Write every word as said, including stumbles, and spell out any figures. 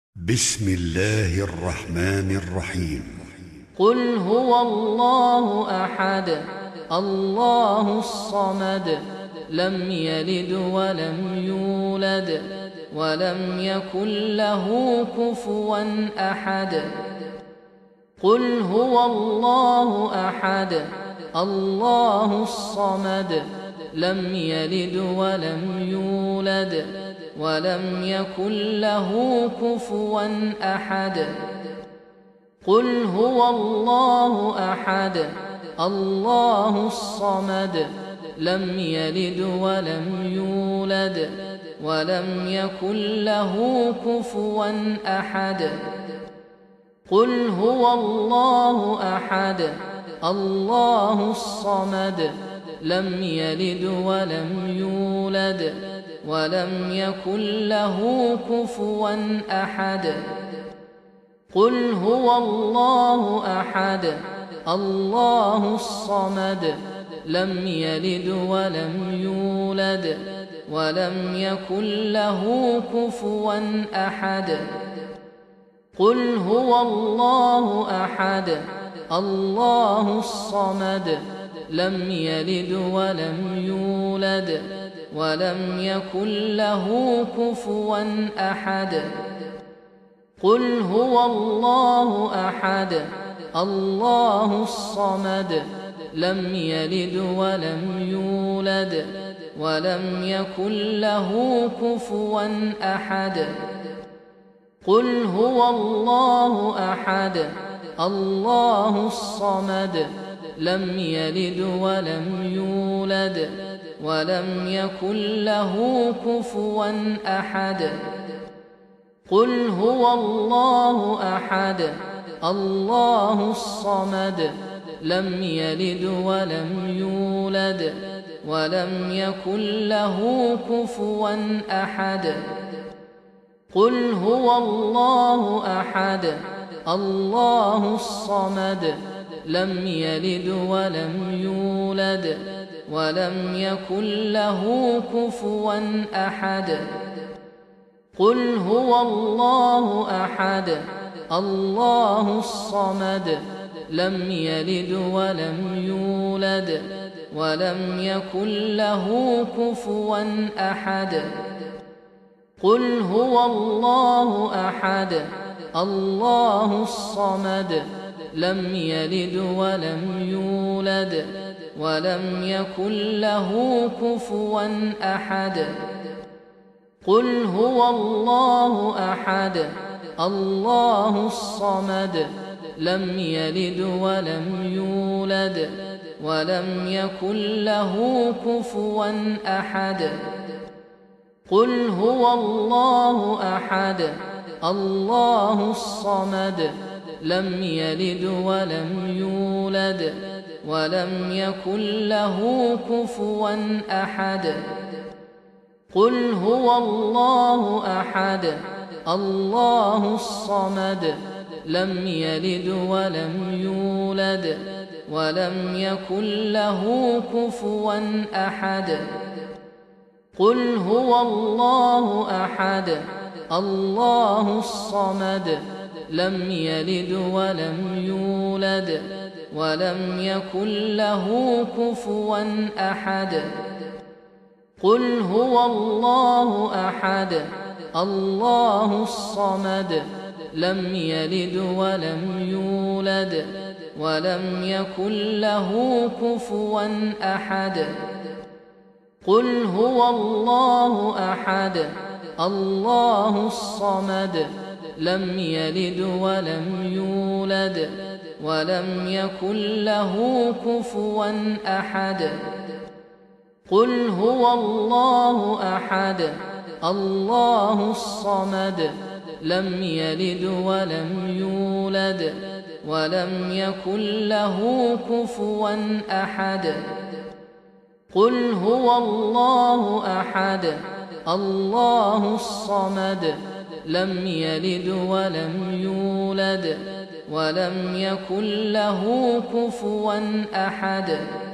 بسم الله الرحمن الرحيم. قل هو الله أحد الله الصمد لم يلد ولم يولد ولم يكن له كفوا أحد. قل هو الله أحد الله الصمد لم يلد ولم يولد ولم يكن له كفوا أحد. قل هو الله أحد الله الصمد لم يلد ولم يولد ولم يكن له كفوا أحد. قل هو الله أحد الله الصمد لم يلد ولم يولد ولم يكن له كفوا أحد. قل هو الله أحد الله الصمد لم يلد ولم يولد ولم يكن له كفوا أحد. قل هو الله أحد الله الصمد لم يلد ولم يولد ولم يكن له كفوا أحد. قل هو الله أحد الله الصمد لم يلد ولم يولد ولم يكن له كفوا أحد. قل هو الله أحد الله الصمد لم يلد ولم يولد ولم يكن له كفوا أحد. قل هو الله أحد الله الصمد لم يلد ولم يولد ولم يكن له كفوا أحد. قل هو الله أحد الله الصمد لم يلد ولم يولد ولم يكن له كفوا أحد. قل هو الله أحد الله الصمد لم يلد ولم يولد ولم يكن له كفوا أحد. قل هو الله أحد الله الصمد لم يلد ولم يولد ولم يكن له كفوا أحد. قل هو الله أحد الله الصمد لم يلد ولم يولد ولم يكن له كفوا أحد. قل هو الله أحد الله الصمد لم يلد ولم يولد ولم يكن له كفوا أحد. قل هو الله أحد الله الصمد لم يلد ولم يولد ولم يكن له كفوا أحد. قل هو الله أحد الله الصمد لم يلد ولم يولد ولم يكن له كفوا أحد. قل هو الله أحد الله الصمد لم يلد ولم يولد ولم يكن له كفوا أحد. قل هو الله أحد الله الصمد لم يلد ولم يولد ولم يكن له كفوا أحد. قل هو الله أحد الله الصمد لم يلد ولم يولد ولم يكن له كفوا أحد. قل هو الله أحد الله الصمد لم يلد ولم يولد ولم يكن له كفوا أحد.